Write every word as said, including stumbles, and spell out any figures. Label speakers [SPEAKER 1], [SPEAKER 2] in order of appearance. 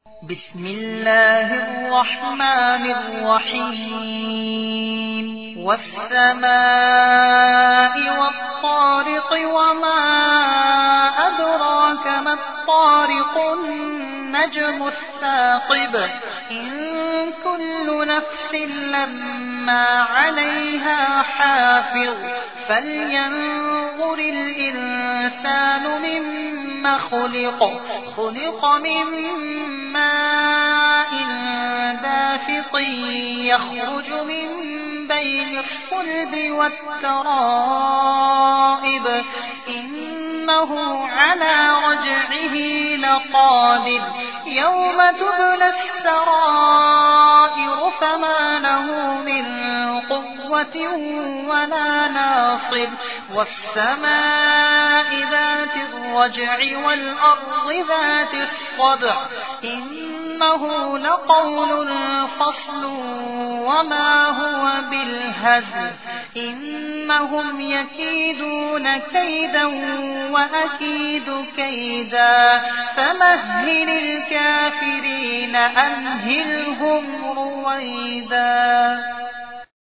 [SPEAKER 1] بسم الله الرحمن الرحيم والسماء والطارق وما أدراك ما الطارق النجم الثاقب إن كل نفس لما عليها حافظ فلينظر الإنسان مما خلق خلق من ماء دافق يخرج من بين الصلب والترائب إنه على رجعه لقادر يوم تبلى السرائر فما له من قوة ولا ناصر والسماء ذات الرجع والأرض ذات الصدع إنه لقول فصل وما هو بالهزل إنهم يكيدون كيدا وأكيد كيدا فمهل الكافرين أمهلهم رويدا.